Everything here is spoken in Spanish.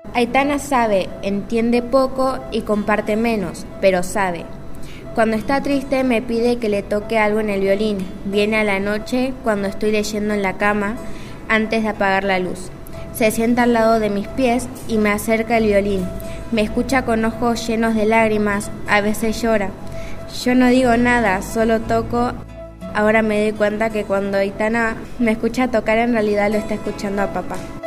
Aitana sabe, entiende poco y comparte menos, pero sabe. Cuando está triste me pide que le toque algo en el violín. Viene a la noche cuando estoy leyendo en la cama antes de apagar la luz. Se sienta al lado de mis pies y me acerca el violín. Me escucha con ojos llenos de lágrimas, a veces llora. Yo no digo nada, solo toco. Ahora me doy cuenta que cuando Aitana me escucha tocar en realidad lo está escuchando a papá.